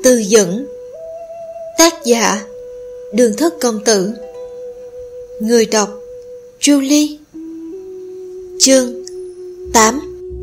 Tư dẫn. Tác giả Đường Thất Công Tử. Người đọc Julie. Chương 8.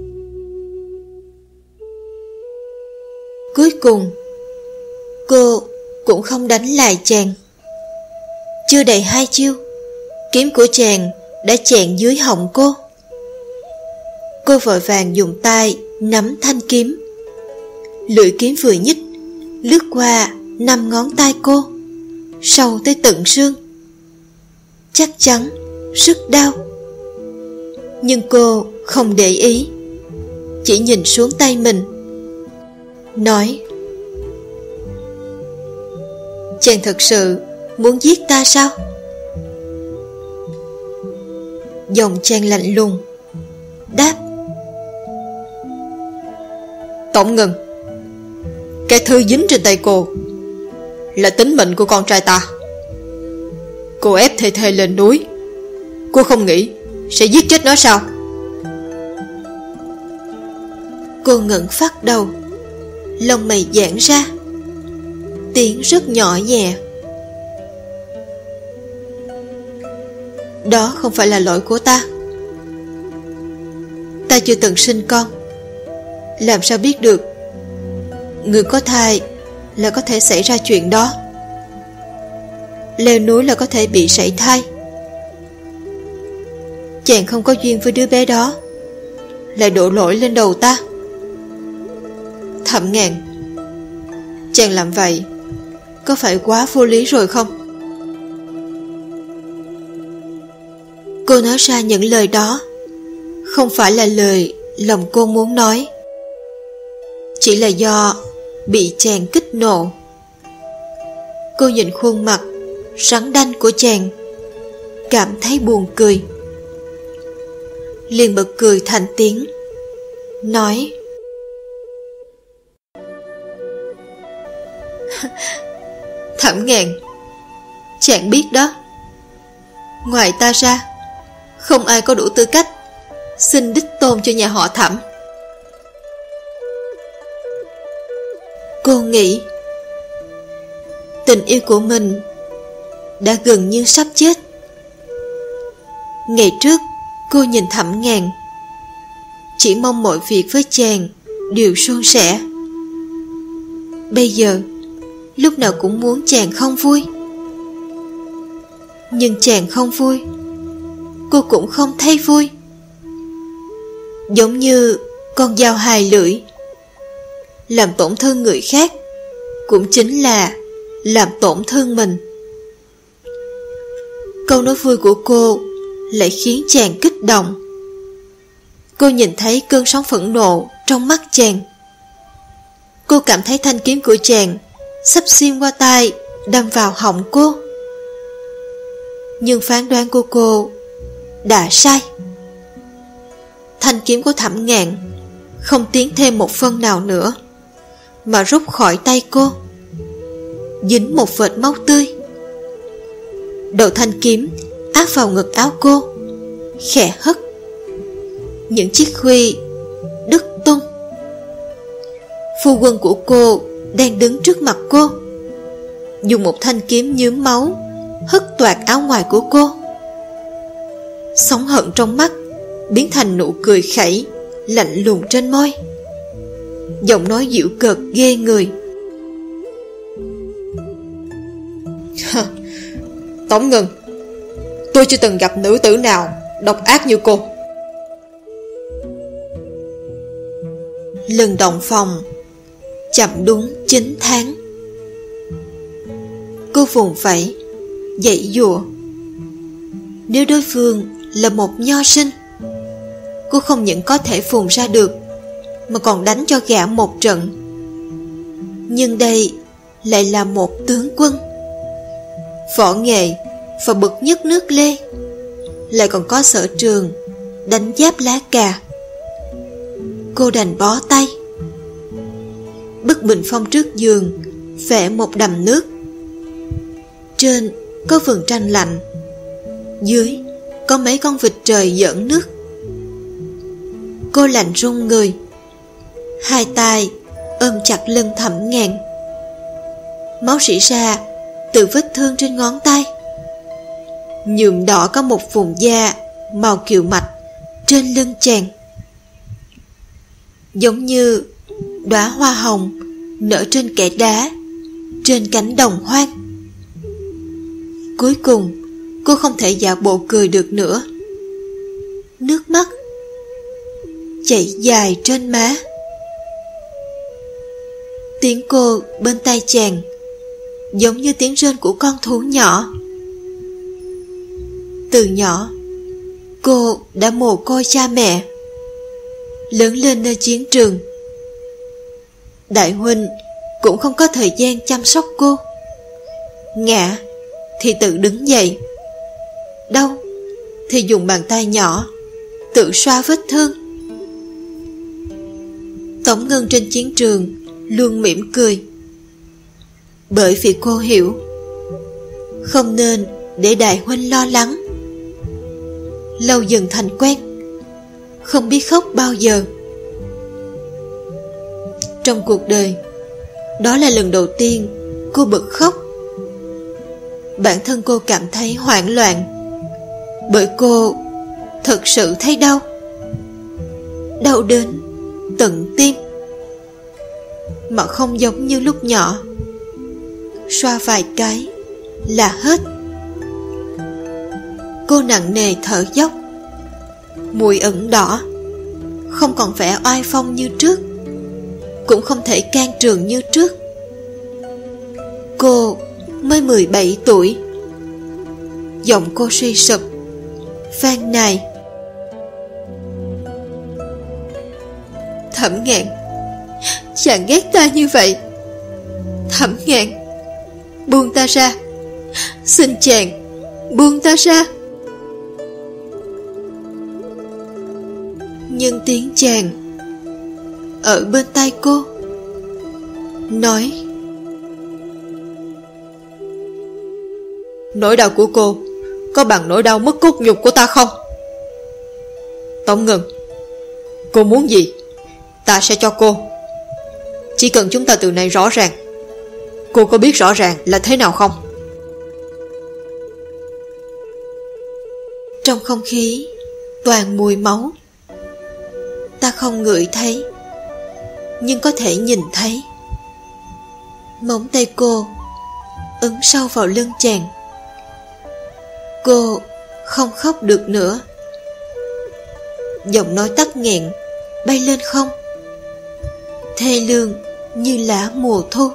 Cuối cùng cô cũng không đánh lại chàng. Chưa đầy 2 chiêu, kiếm của chàng đã chẹn dưới họng cô. Cô vội vàng dùng tay nắm thanh kiếm. Lưỡi kiếm vừa nhích, lướt qua 5 ngón tay cô, sâu tới tận xương. Chắc chắn rất đau. Nhưng cô không để ý, chỉ nhìn xuống tay mình, nói: chàng thật sự muốn giết ta sao? Giọng chàng lạnh lùng đáp: Tổng Ngân, cái thư dính trên tay cô là tính mệnh của con trai ta. Cô ép Thề Thề lên núi, cô không nghĩ sẽ giết chết nó sao? Cô ngẩng phát đầu, lông mày giãn ra, tiếng rất nhỏ nhẹ: đó không phải là lỗi của ta. Ta chưa từng sinh con, làm sao biết được người có thai là có thể xảy ra chuyện đó. Leo núi là có thể bị sảy thai. Chàng không có duyên với đứa bé đó, lại đổ lỗi lên đầu ta. Thẩm Ngàn, chàng làm vậy có phải quá vô lý rồi không? Cô nói ra những lời đó không phải là lời lòng cô muốn nói, chỉ là do bị chàng kích nộ. Cô nhìn khuôn mặt rắn đanh của chàng, cảm thấy buồn cười, liền bật cười thành tiếng, nói: Thẩm Ngàn, chàng biết đó, ngoài ta ra không ai có đủ tư cách xin đích tôn cho nhà họ Thẩm. Cô nghĩ tình yêu của mình đã gần như sắp chết. Ngày trước cô nhìn Thẩm Ngàn, chỉ mong mọi việc với chàng đều suôn sẻ. Bây giờ lúc nào cũng muốn chàng không vui. Nhưng chàng không vui, cô cũng không thấy vui. Giống như con dao hai lưỡi, làm tổn thương người khác cũng chính là làm tổn thương mình. Câu nói vui của cô lại khiến chàng kích động. Cô nhìn thấy cơn sóng phẫn nộ trong mắt chàng. Cô cảm thấy thanh kiếm của chàng sắp xuyên qua tai, đâm vào họng cô. Nhưng phán đoán của cô đã sai. Thanh kiếm của Thẩm Ngàn không tiến thêm một phân nào nữa, mà rút khỏi tay cô, dính một vệt máu tươi. Đầu thanh kiếm áp vào ngực áo cô, khẽ hất. Những chiếc khuy đứt tung. Phu quân của cô đang đứng trước mặt cô, dùng một thanh kiếm nhuốm máu hất toạc áo ngoài của cô. Sóng hận trong mắt biến thành nụ cười khẩy lạnh lùng trên môi, giọng nói giễu cợt ghê người: Tổng Ngân, tôi chưa từng gặp nữ tử nào độc ác như cô. Lần động phòng chậm đúng 9 tháng. Cô vùng vẫy giãy giụa. Nếu đối phương là một nho sinh, cô không những có thể phùng ra được, mà còn đánh cho gã một trận. Nhưng đây lại là một tướng quân, võ nghệ và bậc nhất nước Lê, lại còn có sở trường đánh giáp lá cà. Cô đành bó tay. Bức bình phong trước giường vẽ một đầm nước. Trên có vườn tranh lạnh, dưới có mấy con vịt trời giỡn nước. Cô lạnh run người, hai tay ôm chặt lưng Thẩm Ngàn, máu rỉ ra từ vết thương trên ngón tay, nhuộm đỏ có một vùng da màu kiều mạch trên lưng chàng, giống như đóa hoa hồng nở trên kẽ đá trên cánh đồng hoang. Cuối cùng cô không thể giả bộ cười được nữa. Nước mắt chảy dài trên má. Tiếng cô bên tai chàng giống như tiếng rên của con thú nhỏ. Từ nhỏ cô đã mồ côi cha mẹ, lớn lên nơi chiến trường. Đại huynh cũng không có thời gian chăm sóc cô. Ngã thì tự đứng dậy, đau thì dùng bàn tay nhỏ tự xoa vết thương. Tống Ngân trên chiến trường luôn mỉm cười, bởi vì cô hiểu không nên để đại huynh lo lắng. Lâu dần thành quen, không biết khóc bao giờ. Trong cuộc đời, đó là lần đầu tiên cô bật khóc. Bản thân cô cảm thấy hoảng loạn, bởi cô thật sự thấy đau, đau đến tận tim, mà không giống như lúc nhỏ, xoa vài cái là hết. Cô nặng nề thở dốc, mũi ửng đỏ, không còn vẻ oai phong như trước, cũng không thể can trường như trước. Cô mới 17 tuổi. Giọng cô suy sụp, van nài: Thẩm Ngạn, chàng ghét ta như vậy. Thẩm Ngạn, buông ta ra, xin chàng buông ta ra. Nhưng tiếng chàng ở bên tai cô nói: Nỗi đau của cô có bằng nỗi đau mất cốt nhục của ta không? Tống Ngân, cô muốn gì ta sẽ cho cô, chỉ cần chúng ta từ nay rõ ràng. Cô có biết rõ ràng là thế nào không? Trong không khí toàn mùi máu. Ta không ngửi thấy, nhưng có thể nhìn thấy. Móng tay cô ấn sâu vào lưng chàng. Cô không khóc được nữa. Giọng nói tắc nghẹn bay lên không, thê lương như lá mùa thu.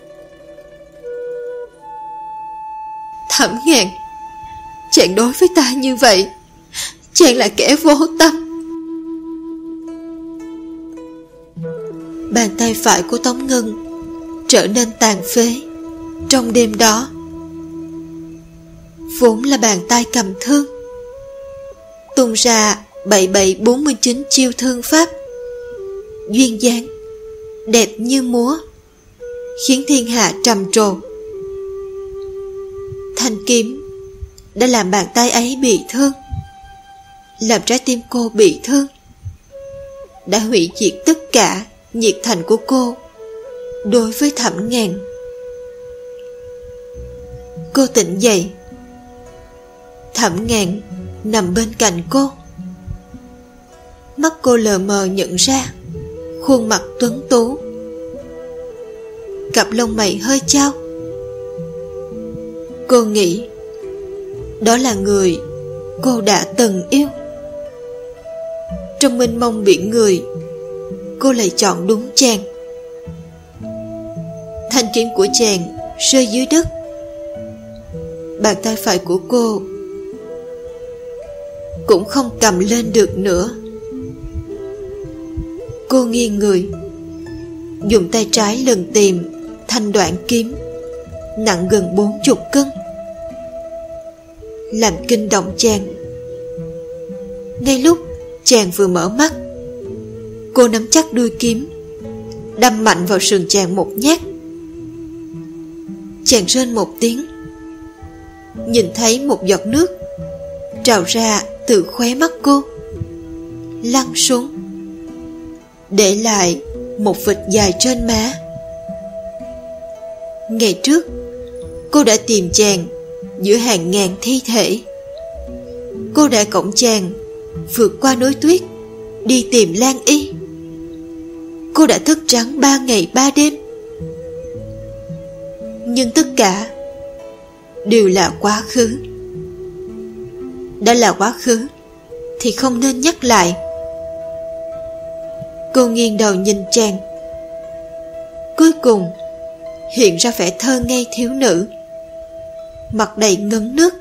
Thẩm Ngạn, chàng đối với ta như vậy, chàng là kẻ vô tâm. Bàn tay phải của Tống Ngân trở nên tàn phế trong đêm đó. Vốn là bàn tay cầm thương, tung ra 7749 chiêu thương pháp, duyên dáng đẹp như múa, khiến thiên hạ trầm trồ. Thanh kiếm đã làm bàn tay ấy bị thương, làm trái tim cô bị thương, đã hủy diệt tất cả nhiệt thành của cô đối với Thẩm Ngạn. Cô tỉnh dậy. Thẩm Ngạn nằm bên cạnh cô. Mắt cô lờ mờ nhận ra khuôn mặt tuấn tú, cặp lông mày hơi chao. Cô nghĩ đó là người cô đã từng yêu. Trong mênh mông biển người, cô lại chọn đúng chàng. Thanh kiếm của chàng rơi dưới đất. Bàn tay phải của cô cũng không cầm lên được nữa. Cô nghiêng người, dùng tay trái lần tìm thanh đoạn kiếm nặng gần 40 cân, làm kinh động chàng. Ngay lúc chàng vừa mở mắt, cô nắm chắc đuôi kiếm, đâm mạnh vào sườn chàng một nhát. Chàng rên một tiếng, nhìn thấy một giọt nước trào ra từ khóe mắt cô, lăn xuống, để lại một vệt dài trên má. Ngày trước cô đã tìm chàng giữa hàng ngàn thi thể. Cô đã cõng chàng vượt qua núi tuyết đi tìm Lan Y. Cô đã thức trắng 3 ngày 3 đêm. Nhưng tất cả đều là quá khứ. Đã là quá khứ thì không nên nhắc lại. Cô nghiêng đầu nhìn chàng. Cuối cùng hiện ra vẻ thơ ngây thiếu nữ, mặt đầy ngấn nước,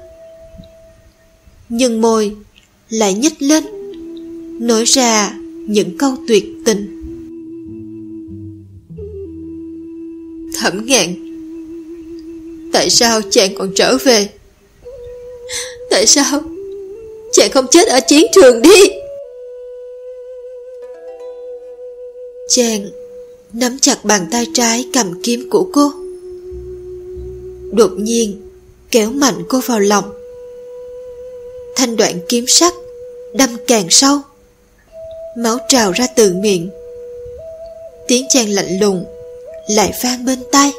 nhưng môi lại nhếch lên, nói ra những câu tuyệt tình. Thẩm Ngạn, tại sao chàng còn trở về? Tại sao chàng không chết ở chiến trường đi? Chàng nắm chặt bàn tay trái cầm kiếm của cô, đột nhiên kéo mạnh cô vào lòng. Thanh đoạn kiếm sắc đâm càng sâu, máu trào ra từ miệng. Tiếng chàng lạnh lùng lại vang bên tai.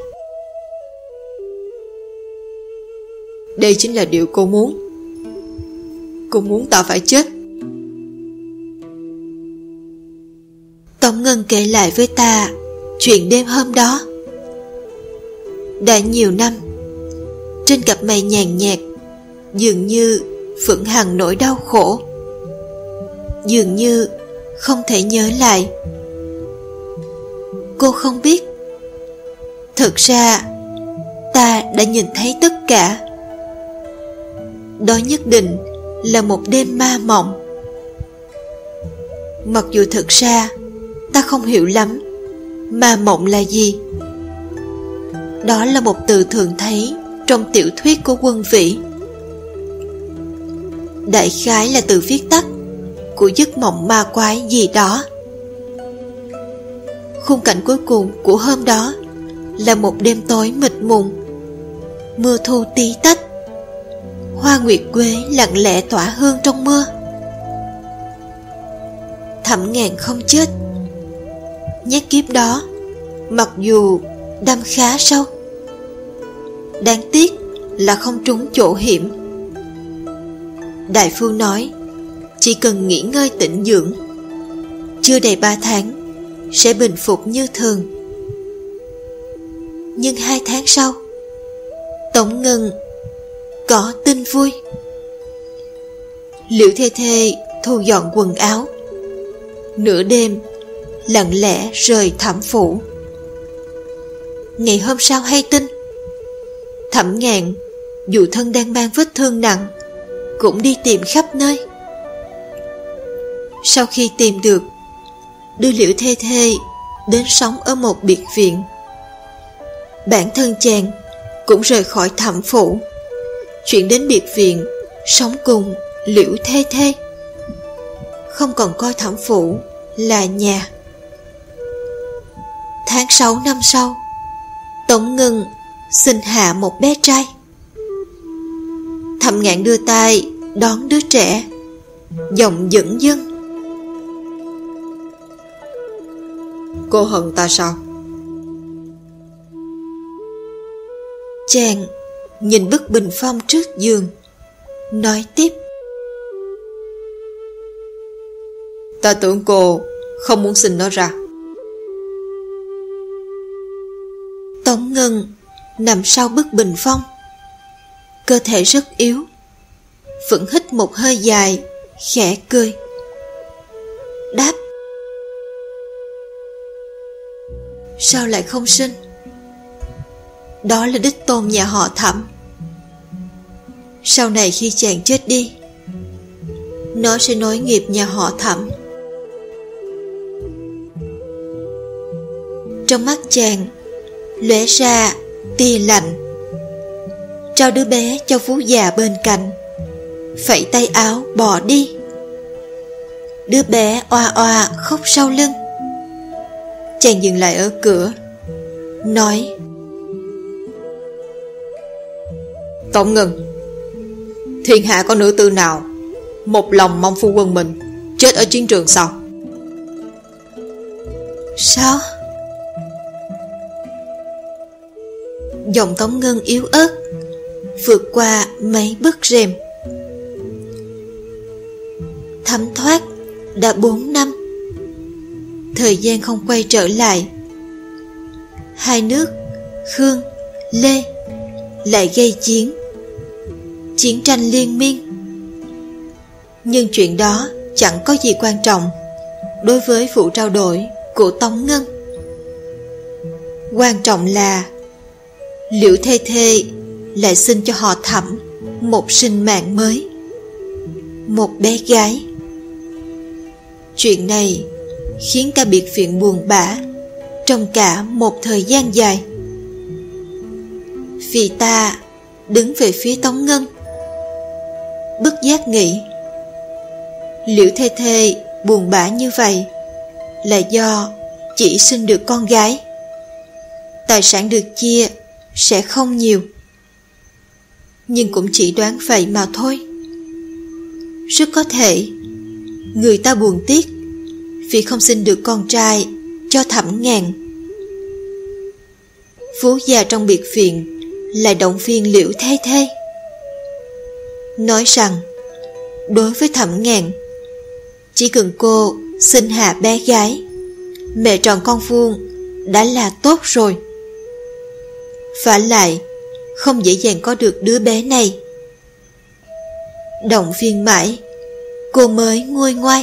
Đây chính là điều cô muốn. Cô muốn ta phải chết. Tống Ngân kể lại với ta chuyện đêm hôm đó. Đã nhiều năm, trên cặp mày nhàn nhạt dường như phượng hằng nỗi đau khổ, dường như không thể nhớ lại. Cô không biết, thực ra ta đã nhìn thấy tất cả. Đó nhất định là một đêm ma mộng. Mặc dù thực ra ta không hiểu lắm ma mộng là gì. Đó là một từ thường thấy trong tiểu thuyết của Quân Vĩ. Đại khái là từ viết tắt của giấc mộng ma quái gì đó. Khung cảnh cuối cùng của hôm đó là một đêm tối mịt mùng, mưa thu tí tách, hoa nguyệt quế lặng lẽ tỏa hương trong mưa. Thẩm Ngạn không chết. Nhát kiếm đó mặc dù đâm khá sâu, đáng tiếc là không trúng chỗ hiểm. Đại phu nói chỉ cần nghỉ ngơi tĩnh dưỡng, chưa đầy 3 tháng sẽ bình phục như thường. Nhưng 2 tháng sau, Tống Ngân có tin vui. Liễu Thê Thê thu dọn quần áo, nửa đêm lặng lẽ rời Thẩm phủ. Ngày hôm sau hay tin, Thẩm Ngạn dù thân đang mang vết thương nặng cũng đi tìm khắp nơi. Sau khi tìm được, đưa Liễu Thê Thê đến sống ở một biệt viện. Bản thân chàng cũng rời khỏi Thẩm phủ, chuyển đến biệt viện sống cùng Liễu Thê Thê, không còn coi Thẩm phủ là nhà. Tháng 6 năm sau, Tống Ngân sinh hạ một bé trai. Thẩm Ngạn đưa tay đón đứa trẻ, giọng dửng dưng. Cô hận ta sao? Chàng nhìn bức bình phong trước giường, nói tiếp. Ta tưởng cô không muốn sinh nó ra. Tống Ngân nằm sau bức bình phong, cơ thể rất yếu, vẫn hít một hơi dài, khẽ cười, đáp. Sao lại không sinh? Đó là đích tôn nhà họ Thẩm. Sau này khi chàng chết đi, nó sẽ nối nghiệp nhà họ Thẩm. Trong mắt chàng lóe ra tia lạnh, trao đứa bé cho vú già bên cạnh, phẩy tay áo bỏ đi. Đứa bé oa oa khóc sau lưng. Chàng dừng lại ở cửa, nói. Tống Ngân, thiên hạ có nữ tử nào một lòng mong phu quân mình chết ở chiến trường sao? Giọng Tống Ngân yếu ớt vượt qua mấy bức rèm. Thấm thoát đã 4 năm. Thời gian không quay trở lại. Hai nước Khương, Lê lại gây chiến. Chiến tranh liên miên. Nhưng chuyện đó chẳng có gì quan trọng đối với vụ trao đổi của Tống Ngân. Quan trọng là Liễu Thê Thê lại sinh cho họ Thẩm một sinh mạng mới, một bé gái. Chuyện này khiến cả biệt viện buồn bã trong cả một thời gian dài. Vì ta đứng về phía Tống Ngân, bất giác nghĩ Liễu Thê Thê buồn bã như vậy là do chỉ sinh được con gái. Tài sản được chia sẽ không nhiều. Nhưng cũng chỉ đoán vậy mà thôi. Rất có thể người ta buồn tiếc vì không sinh được con trai cho Thẩm Ngàn. Phú già trong biệt viện lại động viên Liễu Thê Thê, nói rằng đối với Thẩm Ngàn, chỉ cần cô sinh hạ bé gái, mẹ tròn con vuông đã là tốt rồi. Vả lại không dễ dàng có được đứa bé này. Động viên mãi, cô mới nguôi ngoai.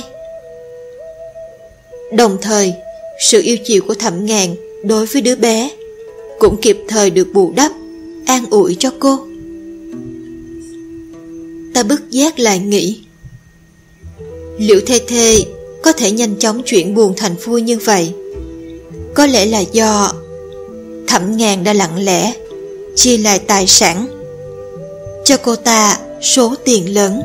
Đồng thời, sự yêu chiều của Thẩm Ngàn đối với đứa bé cũng kịp thời được bù đắp, an ủi cho cô. Ta bất giác lại nghĩ, Liễu Thê Thê có thể nhanh chóng chuyển buồn thành vui như vậy, có lẽ là do Thẩm Ngàn đã lặng lẽ chia lại tài sản cho cô ta số tiền lớn.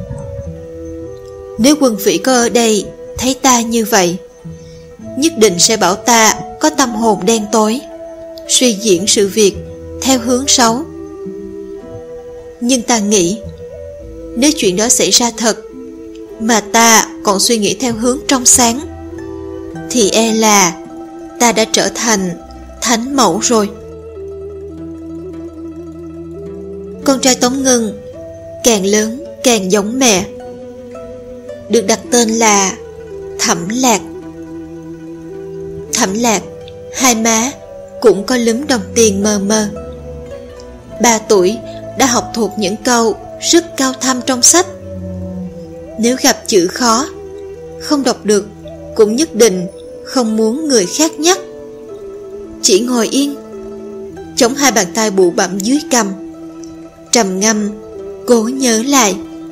Nếu Quân Vĩ có ở đây thấy ta như vậy, nhất định sẽ bảo ta có tâm hồn đen tối, suy diễn sự việc theo hướng xấu. Nhưng ta nghĩ, nếu chuyện đó xảy ra thật mà ta còn suy nghĩ theo hướng trong sáng, thì e là ta đã trở thành thánh mẫu rồi. Con trai Tống Ngân càng lớn càng giống mẹ, được đặt tên là Thẩm Lạc. Thẩm Lạc hai má cũng có lúm đồng tiền mờ mờ. 3 tuổi đã học thuộc những câu rất cao thâm trong sách. Nếu gặp chữ khó, không đọc được, cũng nhất định không muốn người khác nhắc. Chỉ ngồi yên, chống hai bàn tay bụ bặm dưới cằm, trầm ngâm cố nhớ lại.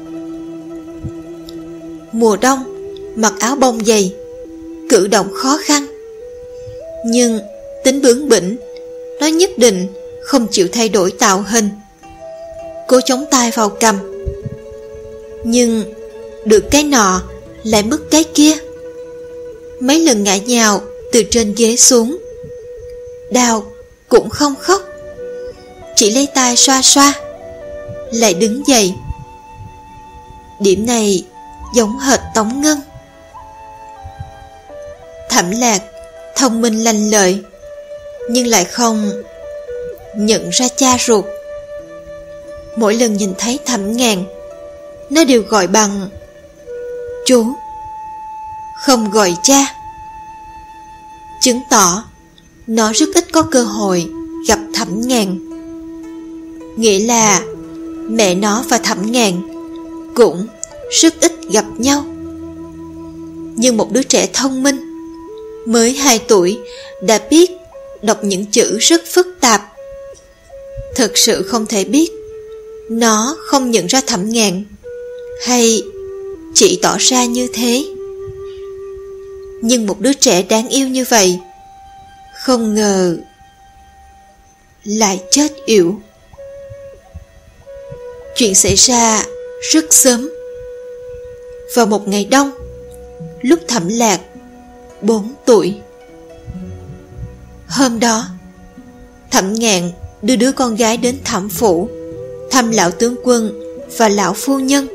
Mùa đông mặc áo bông dày, cử động khó khăn. Nhưng tính bướng bỉnh, nó nhất định không chịu thay đổi tạo hình. Cô chống tay vào cằm, nhưng được cái nọ lại mất cái kia. Mấy lần ngã nhào từ trên ghế xuống, đau cũng không khóc, chỉ lấy tay xoa xoa, lại đứng dậy. Điểm này giống hệt Tống Ngân. Thẩm Lạc thông minh lanh lợi, nhưng lại không nhận ra cha ruột. Mỗi lần nhìn thấy Thẩm Ngàn, nó đều gọi bằng chú, không gọi cha, chứng tỏ nó rất ít có cơ hội gặp Thẩm Ngàn. Nghĩa là mẹ nó và Thẩm Ngàn cũng rất ít gặp nhau. Nhưng một đứa trẻ thông minh, mới 2 tuổi đã biết đọc những chữ rất phức tạp. Thật sự không thể biết nó không nhận ra Thẩm Ngàn, hay chỉ tỏ ra như thế. Nhưng một đứa trẻ đáng yêu như vậy, không ngờ lại chết yểu. Chuyện xảy ra rất sớm. Vào một ngày đông, lúc Thẩm Lạc 4 tuổi. Hôm đó, Thẩm Ngạn đưa đứa con gái đến Thẩm phủ thăm lão tướng quân và lão phu nhân.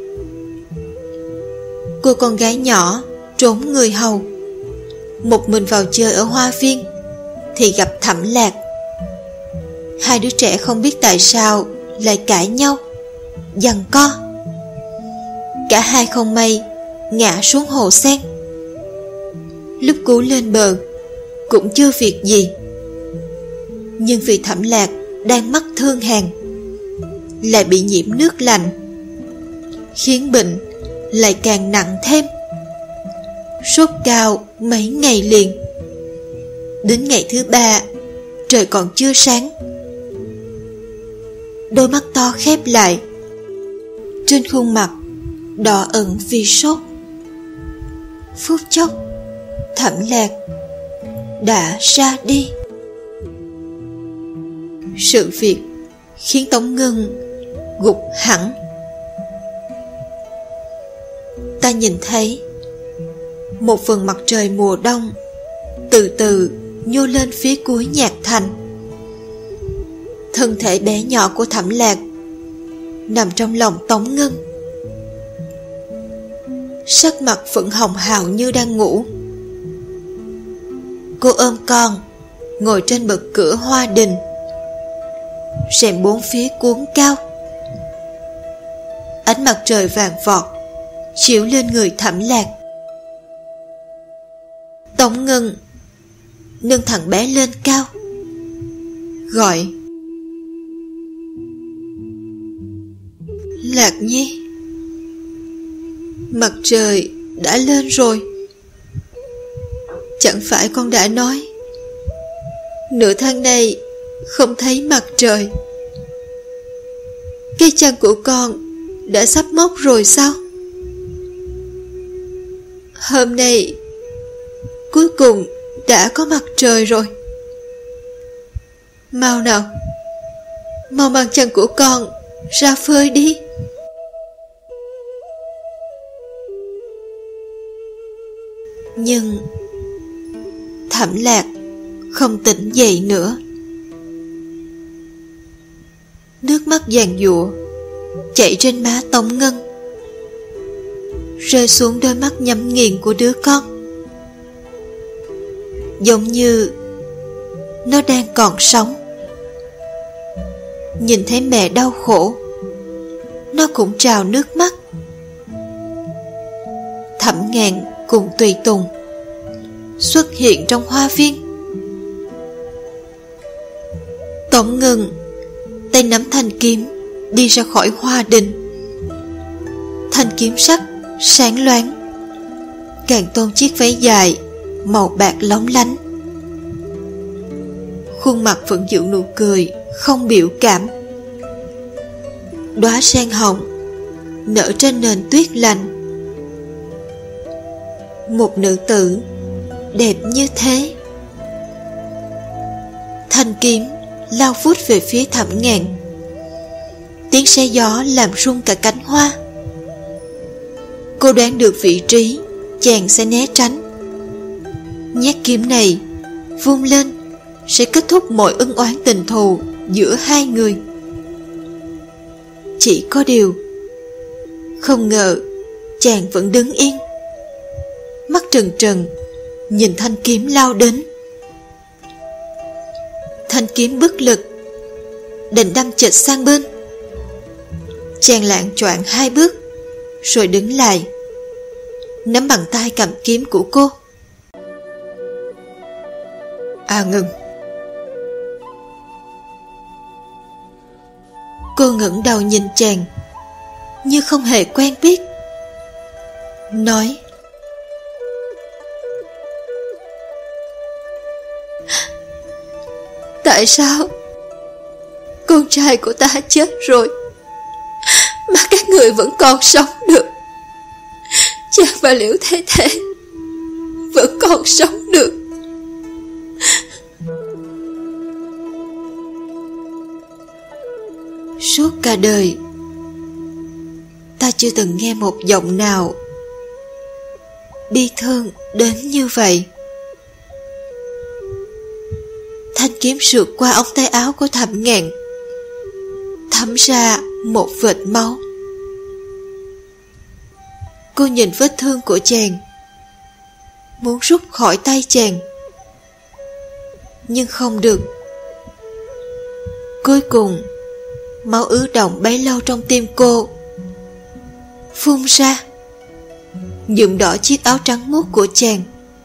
Cô con gái nhỏ trốn người hầu, một mình vào chơi ở hoa viên, thì gặp Thẩm Lạc. Hai đứa trẻ không biết tại sao lại cãi nhau, giằng co. Cả hai không may ngã xuống hồ sen. Lúc cứu lên bờ cũng chưa việc gì, nhưng vì Thẩm Lạc đang mắc thương hàn, lại bị nhiễm nước lạnh, khiến bệnh lại càng nặng thêm. Sốt cao mấy ngày liền. Đến ngày thứ 3, trời còn chưa sáng, đôi mắt to khép lại, trên khuôn mặt đỏ ửng vì sốt. Phút chốc, Thẩm Lạc đã ra đi. Sự việc khiến Tống Ngân gục hẳn. Ta nhìn thấy một phần mặt trời mùa đông từ từ nhô lên phía cuối nhạc thành. Thân thể bé nhỏ của Thẩm Lạc nằm trong lòng Tống Ngân. Sắc mặt vẫn hồng hào như đang ngủ. Cô ôm con, ngồi trên bậc cửa hoa đình. Rèm bốn phía cuốn cao. Ánh mặt trời vàng vọt chiếu lên người Thẩm Lạc. Tống Ngân nâng thằng bé lên cao, gọi: Lạc Nhi, mặt trời đã lên rồi. Chẳng phải con đã nói nửa tháng nay không thấy mặt trời? Cây chăn của con đã sắp mốc rồi sao? Hôm nay cuối cùng đã có mặt trời rồi. Mau nào, mau mang chăn của con ra phơi đi. Nhưng Thẩm Lạc không tỉnh dậy nữa. Nước mắt giàn giụa chảy trên má Tống Ngân, rơi xuống đôi mắt nhắm nghiền của đứa con. Giống như nó đang còn sống. Nhìn thấy mẹ đau khổ, nó cũng trào nước mắt. Thẩm Ngạn cùng tùy tùng xuất hiện trong hoa viên. Tống Ngân tay nắm thanh kiếm đi ra khỏi hoa đình. Thanh kiếm sắc sáng loáng, càng tôn chiếc váy dài màu bạc lóng lánh. Khuôn mặt vẫn giữ nụ cười không biểu cảm. Đóa sen hồng nở trên nền tuyết lạnh. Một nữ tử đẹp như thế. Thanh kiếm lao vút về phía Thẩm Ngạn. Tiếng xe gió làm rung cả cánh hoa. Cô đoán được vị trí chàng sẽ né tránh. Nhát kiếm này vung lên sẽ kết thúc mọi ân oán tình thù giữa hai người. Chỉ có điều, không ngờ chàng vẫn đứng yên, mắt trừng trừng nhìn thanh kiếm lao đến. Thanh kiếm bất lực định đâm chệch sang bên. Chàng lạng choạng 2 bước rồi đứng lại, nắm bàn tay cầm kiếm của cô. Ngừng. Cô ngẩng đầu nhìn chàng như không hề quen biết, nói: Tại sao con trai của ta chết rồi mà các người vẫn còn sống được? Chàng và Liễu Thế Thế vẫn còn sống được. Suốt cả đời, ta chưa từng nghe một giọng nào bi thương đến như vậy. Thanh kiếm sượt qua ống tay áo của Thẩm Ngạn, thấm ra một vệt máu. Cô nhìn vết thương của chàng, muốn rút khỏi tay chàng, nhưng không được. Cuối cùng, máu ứ động bấy lâu trong tim cô phun ra, nhuộm đỏ chiếc áo trắng muốt của chàng.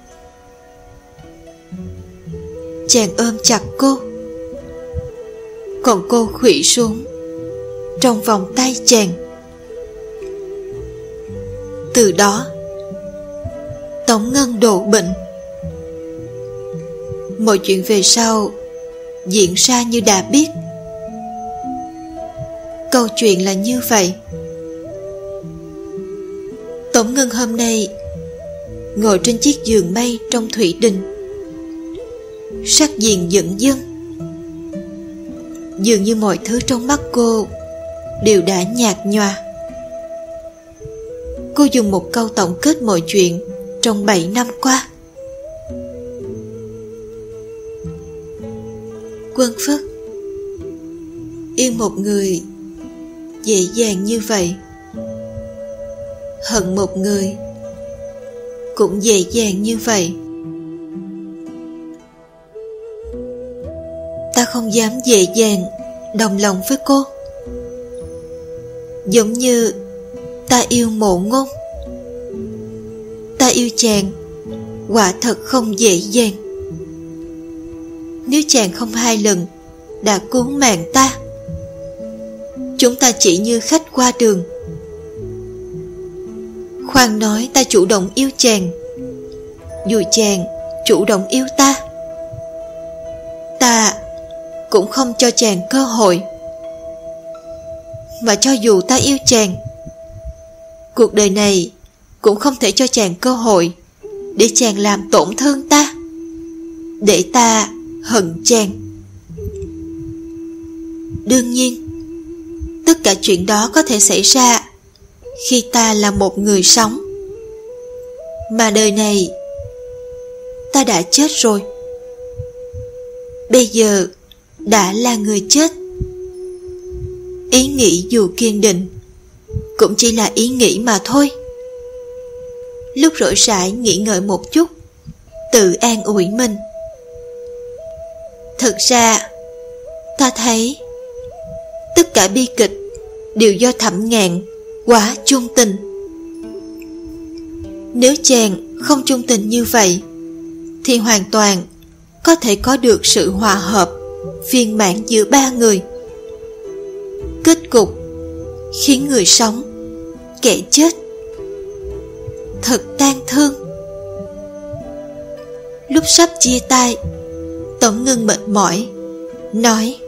Chàng ôm chặt cô, còn cô khuỵu xuống trong vòng tay chàng. Từ đó, Tống Ngân đổ bệnh. Mọi chuyện về sau diễn ra như đã biết. Câu chuyện là như vậy. Tống Ngân hôm nay ngồi trên chiếc giường mây trong thủy đình, sắc diện dửng dưng. Dường như mọi thứ trong mắt cô đều đã nhạt nhòa. Cô dùng một câu tổng kết mọi chuyện trong 7 năm qua. Quân Phất, yêu một người dễ dàng như vậy, hận một người cũng dễ dàng như vậy. Ta không dám dễ dàng đồng lòng với cô, giống như ta yêu Mộ Ngôn. Ta yêu chàng quả thật không dễ dàng. Nếu chàng không 2 lần đã cứu mạng ta, chúng ta chỉ như khách qua đường. Khoan nói ta chủ động yêu chàng, dù chàng chủ động yêu ta, ta cũng không cho chàng cơ hội. Mà cho dù ta yêu chàng, cuộc đời này cũng không thể cho chàng cơ hội để chàng làm tổn thương ta, để ta hận chàng. Đương nhiên, tất cả chuyện đó có thể xảy ra khi ta là một người sống. Mà đời này ta đã chết rồi, bây giờ đã là người chết. Ý nghĩ dù kiên định cũng chỉ là ý nghĩ mà thôi. Lúc rỗi rãi nghĩ ngợi một chút, tự an ủi mình. Thực ra ta thấy tất cả bi kịch đều do Thẩm Ngạn quá chung tình. Nếu chàng không chung tình như vậy thì hoàn toàn có thể có được sự hòa hợp viên mãn giữa 3 người. Kết cục khiến người sống kẻ chết, thật tang thương. Lúc sắp chia tay, Tống Ngân mệt mỏi nói: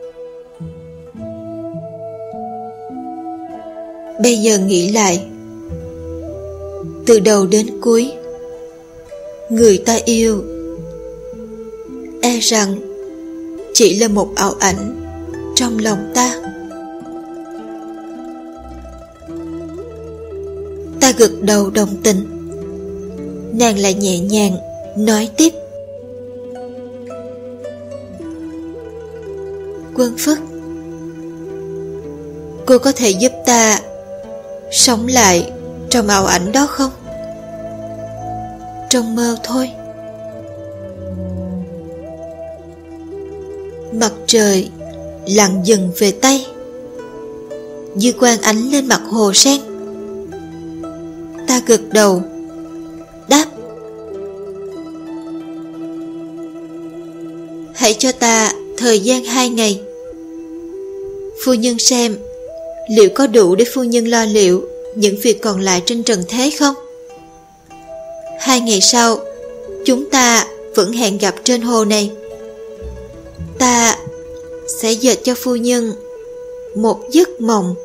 bây giờ nghĩ lại, từ đầu đến cuối, người ta yêu e rằng chỉ là một ảo ảnh trong lòng ta. Ta gật đầu đồng tình. Nàng lại nhẹ nhàng nói tiếp: Quân Phất, cô có thể giúp ta sống lại trong ảo ảnh đó không? Trong mơ thôi. Mặt trời lặn dần về Tây, dư quang ánh lên mặt hồ sen. Ta gật đầu đáp: hãy cho ta thời gian 2 ngày. Phu nhân xem liệu có đủ để phu nhân lo liệu những việc còn lại trên trần thế không? 2 ngày sau, chúng ta vẫn hẹn gặp trên hồ này. Ta sẽ dệt cho phu nhân một giấc mộng